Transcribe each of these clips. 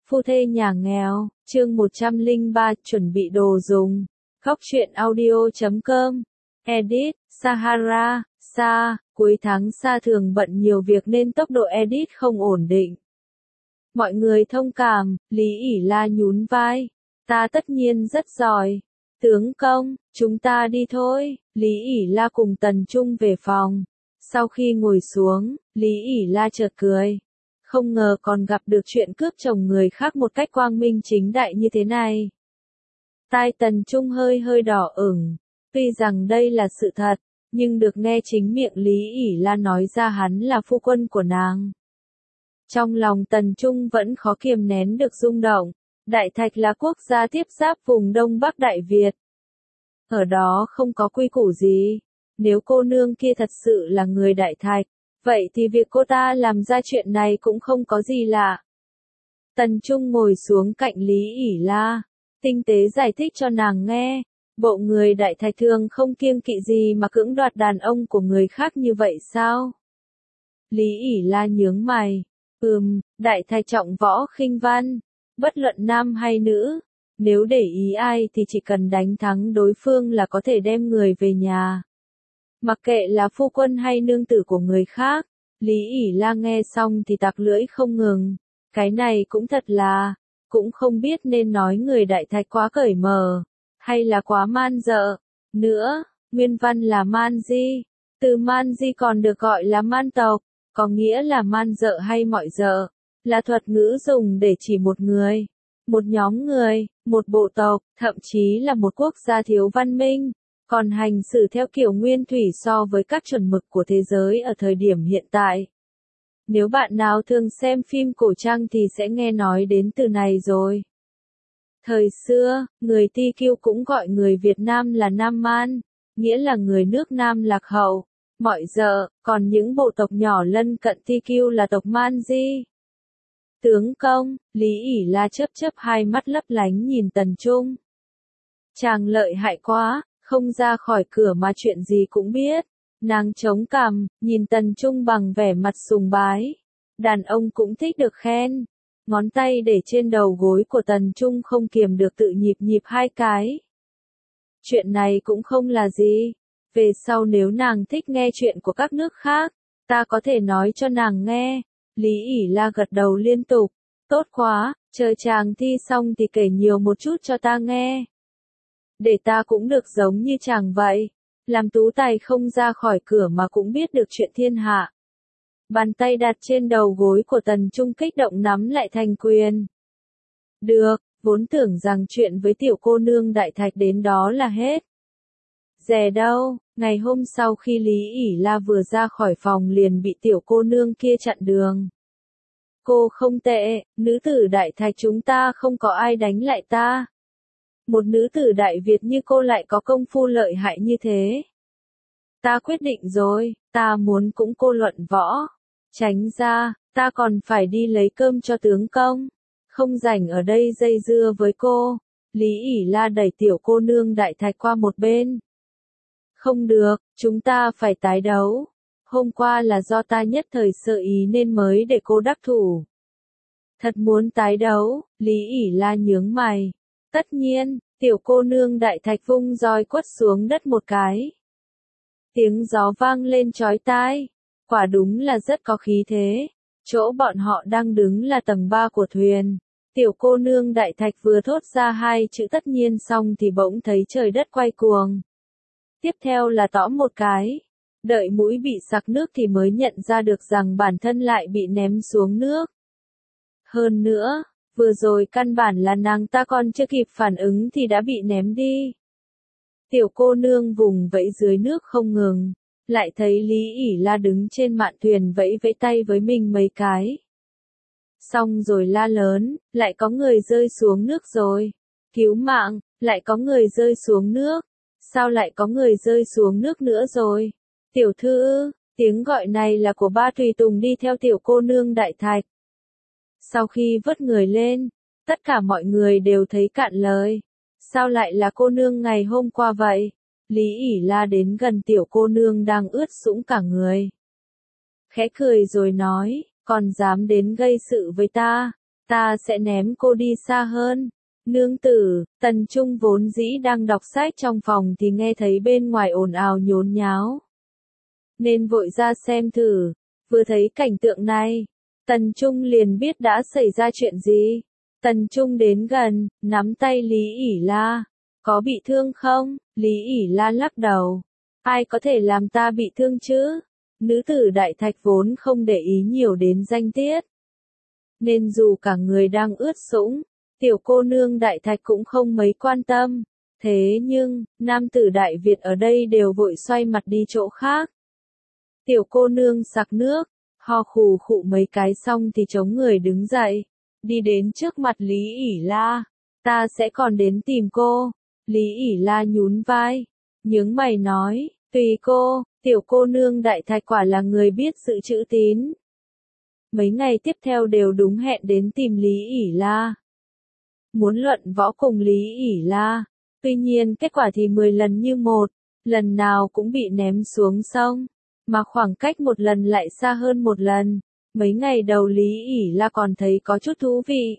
Phu thê nhà nghèo, chương 103, chuẩn bị đồ dùng. Góc truyện audio.com. Edit, Sahara, Sa, cuối tháng Sa thường bận nhiều việc nên tốc độ edit không ổn định. Mọi người thông cảm, Lý ỉ la nhún vai. Ta tất nhiên rất giỏi. Tướng công, chúng ta đi thôi. Lý ỉ la cùng Tần Trung về phòng. Sau khi ngồi xuống, Lý ỉ la chợt cười. Không ngờ còn gặp được chuyện cướp chồng người khác một cách quang minh chính đại như thế này. Tai Tần Trung hơi đỏ ửng. Tuy rằng đây là sự thật, nhưng được nghe chính miệng Lý ỉ la nói ra hắn là phu quân của nàng. Trong lòng Tần Trung vẫn khó kiềm nén được rung động. Đại Thạch là quốc gia tiếp giáp vùng Đông Bắc Đại Việt. Ở đó không có quy củ gì. Nếu cô nương kia thật sự là người Đại Thạch, vậy thì việc cô ta làm ra chuyện này cũng không có gì lạ. Tần Trung ngồi xuống cạnh Lý ỉ la, tinh tế giải thích cho nàng nghe. Bộ người Đại Thạch thường không kiêng kỵ gì mà cưỡng đoạt đàn ông của người khác như vậy sao? Lý ỉ la nhướng mày. Đại Thạch trọng võ khinh văn. Bất luận nam hay nữ, nếu để ý ai thì chỉ cần đánh thắng đối phương là có thể đem người về nhà. Mặc kệ là phu quân hay nương tử của người khác. Lý ỉ la nghe xong thì tặc lưỡi không ngừng. Cái này cũng thật là, cũng không biết nên nói người Đại Thạch quá cởi mở, hay là quá man dợ. Nữa, nguyên văn là man di. Từ man di còn được gọi là man tộc, có nghĩa là man dợ hay mọi dợ. Là thuật ngữ dùng để chỉ một người, một nhóm người, một bộ tộc, thậm chí là một quốc gia thiếu văn minh, còn hành xử theo kiểu nguyên thủy so với các chuẩn mực của thế giới ở thời điểm hiện tại. Nếu bạn nào thường xem phim cổ trang thì sẽ nghe nói đến từ này rồi. Thời xưa, người Ti Kiêu cũng gọi người Việt Nam là Nam Man, nghĩa là người nước Nam lạc hậu, mọi dợ, còn những bộ tộc nhỏ lân cận Ti Kiêu là tộc Man Di. Tướng công, Lý ỉ la chớp hai mắt lấp lánh nhìn Tần Trung. Chàng lợi hại quá, không ra khỏi cửa mà chuyện gì cũng biết. Nàng chống cằm, nhìn Tần Trung bằng vẻ mặt sùng bái. Đàn ông cũng thích được khen. Ngón tay để trên đầu gối của Tần Trung không kiềm được tự nhịp hai cái. Chuyện này cũng không là gì. Về sau nếu nàng thích nghe chuyện của các nước khác, ta có thể nói cho nàng nghe. Lý ỉ la gật đầu liên tục. Tốt quá, chờ chàng thi xong thì kể nhiều một chút cho ta nghe. Để ta cũng được giống như chàng vậy. Làm tú tài không ra khỏi cửa mà cũng biết được chuyện thiên hạ. Bàn tay đặt trên đầu gối của Tần Trung kích động nắm lại thành quyền. Được, vốn tưởng rằng chuyện với tiểu cô nương Đại Thạch đến đó là hết. Dè đâu, ngày hôm sau khi Lý ỉ la vừa ra khỏi phòng liền bị tiểu cô nương kia chặn đường. Cô không tệ, nữ tử Đại Thạch chúng ta không có ai đánh lại ta. Một nữ tử Đại Việt như cô lại có công phu lợi hại như thế. Ta quyết định rồi, ta muốn cũng cô luận võ. Tránh ra, ta còn phải đi lấy cơm cho tướng công. Không rảnh ở đây dây dưa với cô. Lý ỉ la đẩy tiểu cô nương Đại Thạch qua một bên. Không được, chúng ta phải tái đấu. Hôm qua là do ta nhất thời sơ ý nên mới để cô đắc thủ. Thật muốn tái đấu, Lý ỉ la nhướng mày. Tất nhiên, tiểu cô nương Đại Thạch vung roi quất xuống đất một cái. Tiếng gió vang lên chói tai. Quả đúng là rất có khí thế. Chỗ bọn họ đang đứng là tầng 3 của thuyền. Tiểu cô nương Đại Thạch vừa thốt ra hai chữ tất nhiên xong thì bỗng thấy trời đất quay cuồng. Tiếp theo là tõm một cái. Đợi mũi bị sặc nước thì mới nhận ra được rằng bản thân lại bị ném xuống nước. Hơn nữa, vừa rồi căn bản là nàng ta còn chưa kịp phản ứng thì đã bị ném đi. Tiểu cô nương vùng vẫy dưới nước không ngừng, lại thấy Lý ỉ la đứng trên mạn thuyền vẫy tay với mình mấy cái. Xong rồi la lớn, lại có người rơi xuống nước rồi. Cứu mạng, lại có người rơi xuống nước. Sao lại có người rơi xuống nước nữa rồi? Tiểu thư, tiếng gọi này là của ba tùy tùng đi theo tiểu cô nương Đại Thạch. Sau khi vớt người lên, tất cả mọi người đều thấy cạn lời. Sao lại là cô nương ngày hôm qua vậy? Lý ỉ la đến gần tiểu cô nương đang ướt sũng cả người. Khẽ cười rồi nói, còn dám đến gây sự với ta. ta sẽ ném cô đi xa hơn. Nương tử, Tần Trung vốn dĩ đang đọc sách trong phòng thì nghe thấy bên ngoài ồn ào nhốn nháo. Nên vội ra xem thử, vừa thấy cảnh tượng này, Tần Trung liền biết đã xảy ra chuyện gì. Tần Trung đến gần, nắm tay Lý ỉ La. Có bị thương không? Lý ỉ La lắc đầu. Ai có thể làm ta bị thương chứ? Nữ tử Đại Thạch vốn không để ý nhiều đến danh tiết. Nên dù cả người đang ướt sũng, tiểu cô nương Đại Thạch cũng không mấy quan tâm. Thế nhưng, nam tử Đại Việt ở đây đều vội xoay mặt đi chỗ khác. Tiểu cô nương sặc nước, ho khù khụ mấy cái xong thì chống người đứng dậy, đi đến trước mặt Lý ỉ La. Ta sẽ còn đến tìm cô. Lý ỉ La nhún vai, nhướng mày nói, tùy cô. Tiểu cô nương Đại Thạch quả là người biết sự trữ tín. Mấy ngày tiếp theo đều đúng hẹn đến tìm Lý ỉ La. Muốn luận võ cùng Lý ỉ La. Tuy nhiên kết quả thì 10 lần như một, lần nào cũng bị ném xuống sông. Mà khoảng cách một lần lại xa hơn một lần. Mấy ngày đầu Lý ỉ La còn thấy có chút thú vị.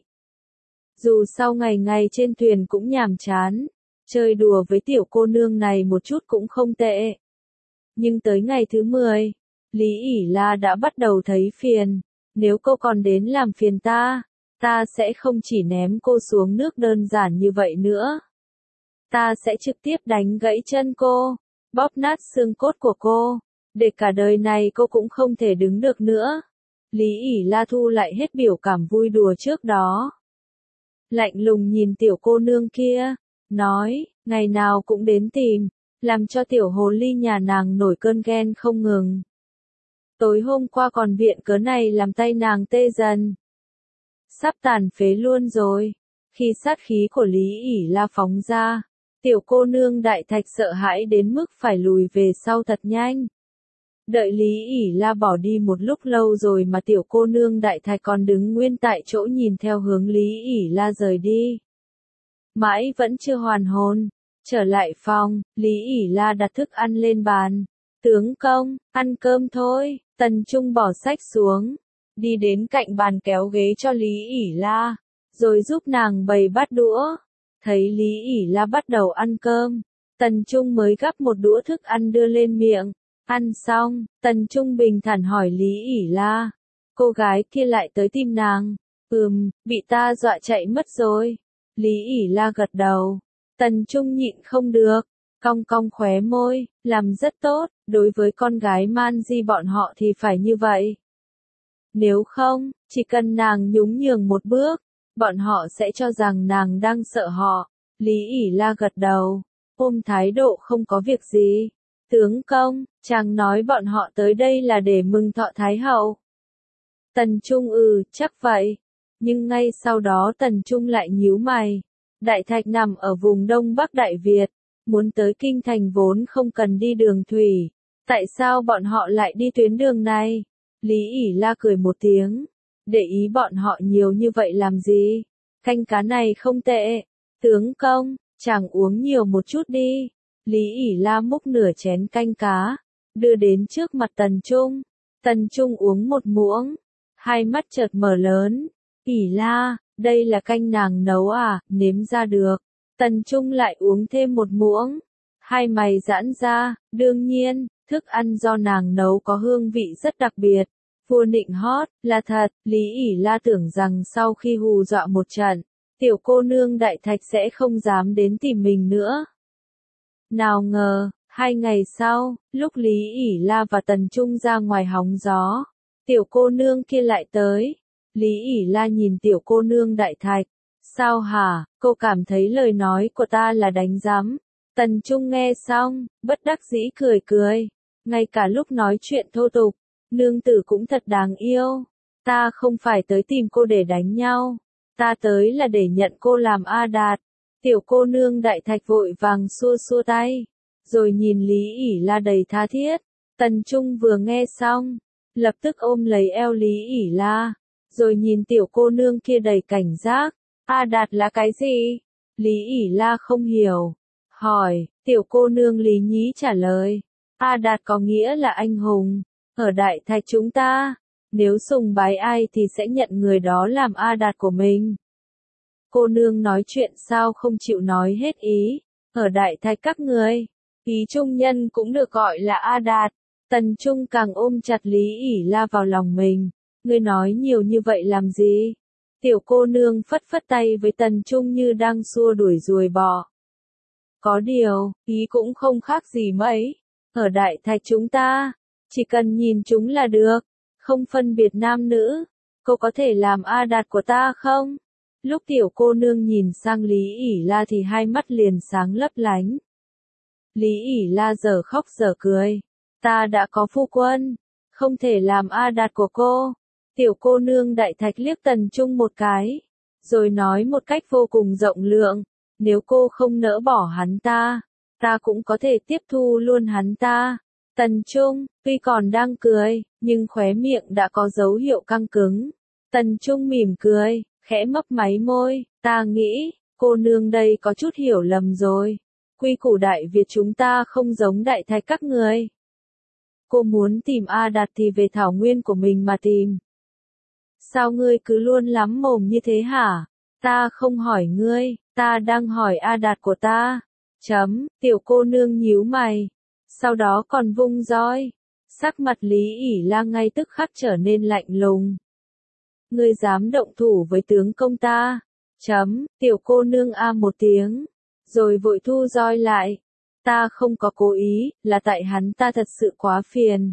Dù sau ngày ngày trên thuyền cũng nhàm chán, chơi đùa với tiểu cô nương này một chút cũng không tệ. Nhưng tới ngày thứ 10, Lý ỉ La đã bắt đầu thấy phiền. Nếu cô còn đến làm phiền ta sẽ không chỉ ném cô xuống nước đơn giản như vậy nữa. Ta sẽ trực tiếp đánh gãy chân cô, bóp nát xương cốt của cô, để cả đời này cô cũng không thể đứng được nữa. Lý ỉ La thu lại hết biểu cảm vui đùa trước đó. Lạnh lùng nhìn tiểu cô nương kia, nói, ngày nào cũng đến tìm, làm cho tiểu hồ ly nhà nàng nổi cơn ghen không ngừng. Tối hôm qua còn viện cớ này làm tay nàng tê dần. Sắp tàn phế luôn rồi. Khi sát khí của Lý ỉ La phóng ra, tiểu cô nương Đại Thạch sợ hãi đến mức phải lùi về sau thật nhanh. Đợi Lý ỉ La bỏ đi một lúc lâu rồi mà tiểu cô nương Đại Thạch còn đứng nguyên tại chỗ nhìn theo hướng Lý ỉ La rời đi. Mãi vẫn chưa hoàn hồn. Trở lại phòng, Lý ỉ La đặt thức ăn lên bàn. Tướng công, ăn cơm thôi. Tần Trung bỏ sách xuống, đi đến cạnh bàn kéo ghế cho Lý ỉ La, rồi giúp nàng bày bát đũa. Thấy Lý ỉ La bắt đầu ăn cơm, Tần Trung mới gắp một đũa thức ăn đưa lên miệng. Ăn xong, Tần Trung bình thản hỏi Lý ỉ La, cô gái kia lại tới tìm nàng. Bị ta dọa chạy mất rồi. Lý ỉ La gật đầu. Tần Trung nhịn không được, cong cong khóe môi, làm rất tốt, đối với con gái man di bọn họ thì phải như vậy. Nếu không, chỉ cần nàng nhún nhường một bước, bọn họ sẽ cho rằng nàng đang sợ họ. Lý ỉ La gật đầu, ôm thái độ không có việc gì. Tướng công, chàng nói bọn họ tới đây là để mừng thọ Thái Hậu. Tần Trung chắc vậy. Nhưng ngay sau đó Tần Trung lại nhíu mày. Đại Thạch nằm ở vùng Đông Bắc Đại Việt, muốn tới kinh thành vốn không cần đi đường thủy. Tại sao bọn họ lại đi tuyến đường này? Lý ỉ La cười một tiếng. Để ý bọn họ nhiều như vậy làm gì? Canh cá này không tệ. Tướng công, chàng uống nhiều một chút đi. Lý ỉ La múc nửa chén canh cá, đưa đến trước mặt Tần Trung. Tần Trung uống một muỗng, hai mắt chợt mở lớn. ỉ La, đây là canh nàng nấu à, nếm ra được. Tần Trung lại uống thêm một muỗng, hai mày giãn ra. Đương nhiên, thức ăn do nàng nấu có hương vị rất đặc biệt. Vua nịnh hót, là thật. Lý ỉ La tưởng rằng sau khi hù dọa một trận, tiểu cô nương Đại Thạch sẽ không dám đến tìm mình nữa. Nào ngờ, 2 ngày sau, lúc Lý ỉ La và Tần Trung ra ngoài hóng gió, tiểu cô nương kia lại tới. Lý ỉ La nhìn tiểu cô nương Đại Thạch. Sao hả, cô cảm thấy lời nói của ta là đánh giám? Tần Trung nghe xong, bất đắc dĩ cười cười. Ngay cả lúc nói chuyện thô tục, nương tử cũng thật đáng yêu. Ta không phải tới tìm cô để đánh nhau. Ta tới là để nhận cô làm A Đạt. Tiểu cô nương Đại Thạch vội vàng xua xua tay, rồi nhìn Lý ỉ La đầy tha thiết. Tần Trung vừa nghe xong, lập tức ôm lấy eo Lý ỉ La, rồi nhìn tiểu cô nương kia đầy cảnh giác. A Đạt là cái gì? Lý ỉ La không hiểu, hỏi. Tiểu cô nương Lý Nhí trả lời. A Đạt có nghĩa là anh hùng, ở Đại Thạch chúng ta. Nếu sùng bái ai thì sẽ nhận người đó làm A Đạt của mình. Cô nương nói chuyện sao không chịu nói hết ý. Ở đại thạch các người, ý trung nhân cũng được gọi là A Đạt. Tần Trung càng ôm chặt Lý ỉ La vào lòng mình. Ngươi nói nhiều như vậy làm gì? Tiểu cô nương phất phất tay với Tần Trung như đang xua đuổi ruồi bọ. Có điều, ý cũng không khác gì mấy. Ở đại thạch chúng ta, chỉ cần nhìn chúng là được, không phân biệt nam nữ. Cô có thể làm A Đạt của ta không? Lúc tiểu cô nương nhìn sang Lý ỉ La thì hai mắt liền sáng lấp lánh. Lý ỉ La giờ khóc giờ cười. Ta đã có phu quân, không thể làm A Đạt của cô. Tiểu cô nương đại thạch liếc Tần Trung một cái, rồi nói một cách vô cùng rộng lượng, nếu cô không nỡ bỏ hắn ta, ta cũng có thể tiếp thu luôn hắn ta. Tần Trung, tuy còn đang cười, nhưng khóe miệng đã có dấu hiệu căng cứng. Tần Trung mỉm cười, khẽ mấp máy môi, ta nghĩ, cô nương đây có chút hiểu lầm rồi. Quy củ Đại Việt chúng ta không giống đại thạch các người. Cô muốn tìm A Đạt thì về thảo nguyên của mình mà tìm. Sao ngươi cứ luôn lắm mồm như thế hả? Ta không hỏi ngươi, ta đang hỏi A Đạt của ta. Tiểu cô nương nhíu mày. Sau đó còn vung roi. Sắc mặt Lý ỉ La ngay tức khắc trở nên lạnh lùng. Ngươi dám động thủ với tướng công ta. Tiểu cô nương a một tiếng. Rồi vội thu roi lại. Ta không có cố ý, là tại hắn ta thật sự quá phiền.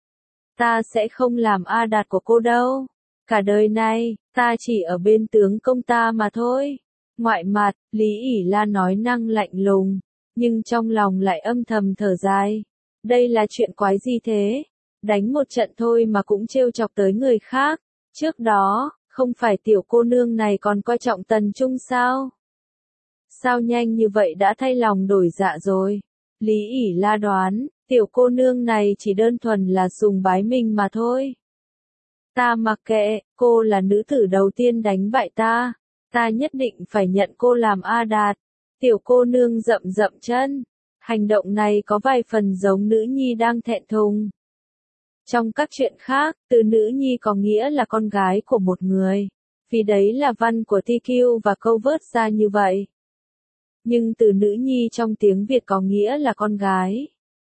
Ta sẽ không làm A Đạt của cô đâu. Cả đời này, ta chỉ ở bên tướng công ta mà thôi. Ngoại mặt, Lý ỉ La nói năng lạnh lùng, nhưng trong lòng lại âm thầm thở dài. Đây là chuyện quái gì thế? Đánh một trận thôi mà cũng trêu chọc tới người khác. Trước đó, không phải tiểu cô nương này còn coi trọng Tần Trung sao? Sao nhanh như vậy đã thay lòng đổi dạ rồi? Lý ỉ La đoán, tiểu cô nương này chỉ đơn thuần là sùng bái mình mà thôi. Ta mặc kệ, cô là nữ tử đầu tiên đánh bại ta. Ta nhất định phải nhận cô làm A Đạt. Tiểu cô nương rậm rậm chân. Hành động này có vài phần giống nữ nhi đang thẹn thùng. Trong các chuyện khác, từ nữ nhi có nghĩa là con gái của một người. Vì đấy là văn của TQ và câu vớt ra như vậy. Nhưng từ nữ nhi trong tiếng Việt có nghĩa là con gái.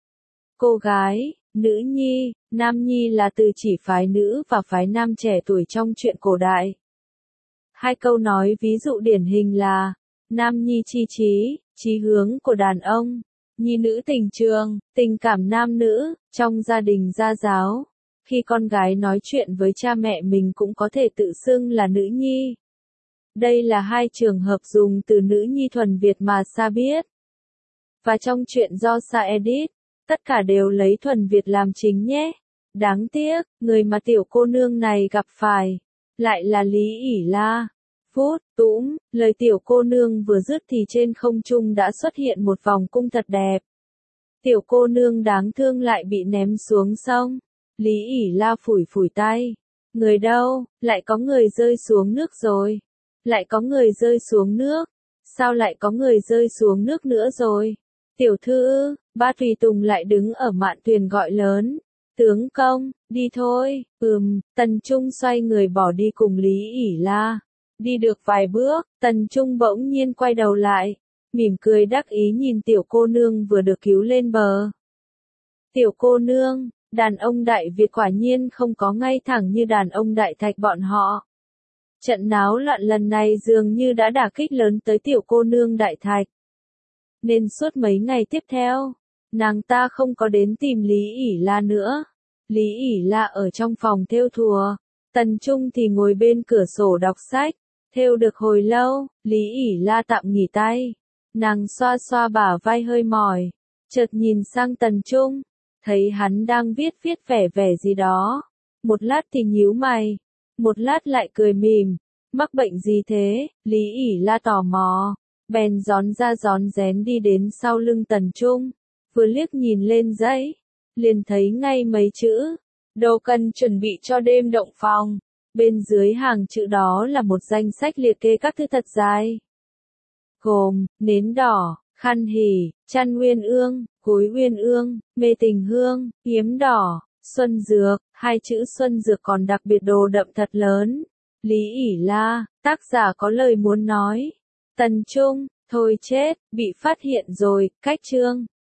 Cô gái, nữ nhi, nam nhi là từ chỉ phái nữ và phái nam trẻ tuổi trong truyện cổ đại. Hai câu nói ví dụ điển hình là nam nhi chi trí, chí hướng của đàn ông, nhi nữ tình trường, tình cảm nam nữ, trong gia đình gia giáo. Khi con gái nói chuyện với cha mẹ mình cũng có thể tự xưng là nữ nhi. Đây là hai trường hợp dùng từ nữ nhi thuần Việt mà Sa biết. Và trong chuyện do Sa edit, tất cả đều lấy thuần Việt làm chính nhé. Đáng tiếc, người mà tiểu cô nương này gặp phải, lại là Lý ỉ La. Phút, tũm, lời tiểu cô nương vừa dứt thì trên không trung đã xuất hiện một vòng cung thật đẹp. Tiểu cô nương đáng thương lại bị ném xuống sông. Lý ỉ La phủi phủi tay. Người đâu, lại có người rơi xuống nước rồi. Lại có người rơi xuống nước. Sao lại có người rơi xuống nước nữa rồi? Tiểu thư, ba tùy tùng lại đứng ở mạn thuyền gọi lớn. Tướng công, đi thôi. Tần Trung xoay người bỏ đi cùng Lý ỉ La. Đi được vài bước, Tần Trung bỗng nhiên quay đầu lại, mỉm cười đắc ý nhìn tiểu cô nương vừa được cứu lên bờ. Tiểu cô nương, đàn ông Đại Việt quả nhiên không có ngay thẳng như đàn ông Đại Thạch bọn họ. Trận náo loạn lần này dường như đã đả kích lớn tới tiểu cô nương Đại Thạch. Nên suốt mấy ngày tiếp theo, nàng ta không có đến tìm Lý ỉ La nữa. Lý ỉ La ở trong phòng thêu thùa, Tần Trung thì ngồi bên cửa sổ đọc sách. Thêu được hồi lâu, Lý ỉ La tạm nghỉ tay. Nàng xoa xoa bả vai hơi mỏi, chợt nhìn sang Tần Trung, thấy hắn đang viết vẻ gì đó. Một lát thì nhíu mày, một lát lại cười mỉm. Mắc bệnh gì thế? Lý ỉ La tò mò, bèn rón ra rón rén đi đến sau lưng Tần Trung, vừa liếc nhìn lên giấy, liền thấy ngay mấy chữ, đồ cần chuẩn bị cho đêm động phòng. Bên dưới hàng chữ đó là một danh sách liệt kê các thứ thật dài. Gồm, nến đỏ, khăn hỉ, chăn uyên ương, gối uyên ương, mê tình hương, yếm đỏ, Xuân Dược, hai chữ Xuân Dược còn đặc biệt đồ đậm thật lớn. Lý ỉ la, tác giả có lời muốn nói. Tần Trung, thôi chết, bị phát hiện rồi, cách chương.